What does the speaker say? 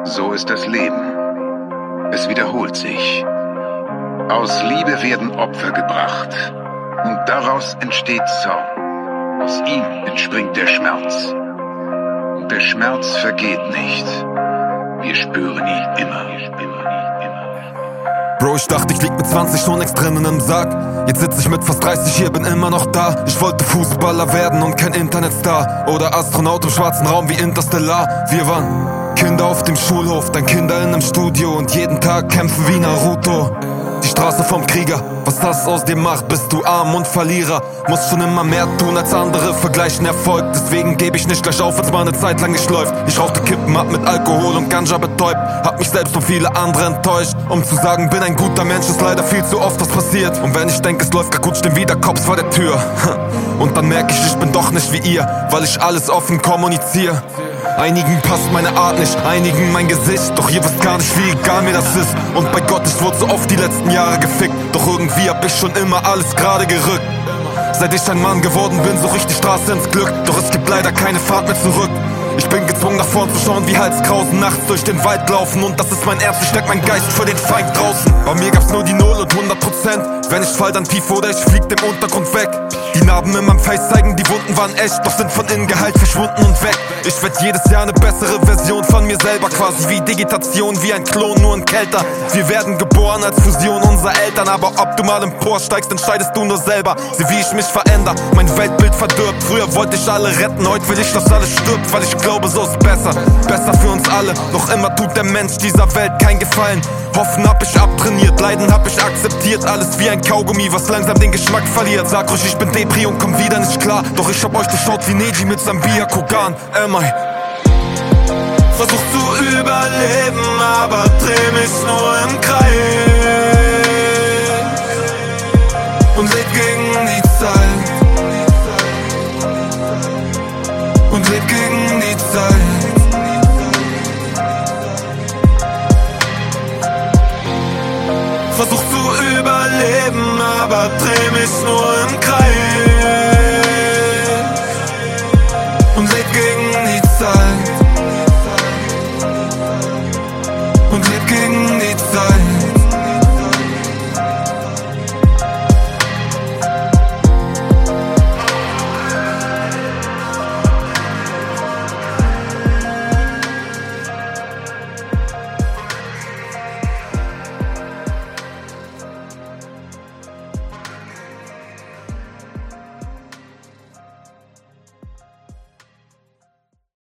So ist das Leben. Es wiederholt sich. Aus Liebe werden Opfer gebracht. Und daraus entsteht Zorn. Aus ihm entspringt der Schmerz. Und der Schmerz vergeht nicht. Wir spüren ihn immer. Bro, ich dachte, ich lieg mit 20 schon extra drinnen im Sack. Jetzt sitz ich mit fast 30 hier, bin immer noch da. Ich wollte Fußballer werden und kein Internetstar. Oder Astronaut im schwarzen Raum wie Interstellar. Wir waren Kinder auf dem Schulhof, dann Kinder in einem Studio. Und jeden Tag kämpfen wie Naruto. Die Straße vom Krieger, was das aus dir macht, bist du arm und Verlierer. Musst schon immer mehr tun als andere, vergleichen Erfolg. Deswegen gebe ich nicht gleich auf, als mal eine Zeit lang nicht läuft. Ich rauchte Kippen, hab mit Alkohol und Ganja betäubt. Hab mich selbst und viele andere enttäuscht. Um zu sagen, bin ein guter Mensch, ist leider viel zu oft was passiert. Und wenn ich denke, es läuft grad gut, stehen wieder Cops vor der Tür. Und dann merke ich bin doch nicht wie ihr, weil ich alles offen kommuniziere. Einigen passt meine Art nicht, einigen mein Gesicht. Doch ihr wisst gar nicht, wie egal mir das ist. Und bei Gott, ich wurde so oft die letzten Jahre gefickt. Doch irgendwie hab ich schon immer alles gerade gerückt. Seit ich ein Mann geworden bin, such ich die Straße ins Glück. Doch es gibt leider keine Fahrt mehr zurück. Ich bin gezwungen nach vorn zu schauen, wie Halskrausen nachts durch den Wald laufen. Und das ist mein Ernst, ich steck mein Geist für den Feind draußen. Bei mir gab's nur die 0 und 100%. Wenn ich fall, dann tief oder ich flieg dem Untergrund weg. Die Narben in meinem Face zeigen, die Wunden waren echt, doch sind von innen geheilt, verschwunden und weg. Ich werd jedes Jahr eine bessere Version von mir selber, quasi wie Digitation, wie ein Klon, nur ein kälter. Wir werden geboren als Fusion unserer Eltern, aber ob du mal emporsteigst, entscheidest du nur selber. Sieh, wie ich mich veränder, mein Weltbild verdirbt. Früher wollte ich alle retten, heute will ich, dass alles stirbt, weil ich glaube, so ist besser. Besser für uns alle, noch immer tut der Mensch dieser Welt keinen Gefallen. Hoffen hab ich abtrainiert, Leiden hab ich akzeptiert. Alles wie ein Kaugummi, was langsam den Geschmack verliert. Sag ruhig, ich bin Depri und komm wieder nicht klar. Doch ich hab euch geschaut wie Neji mit Sambia Kogan. Versuch zu überleben, aber dreh mich nur im Kreis.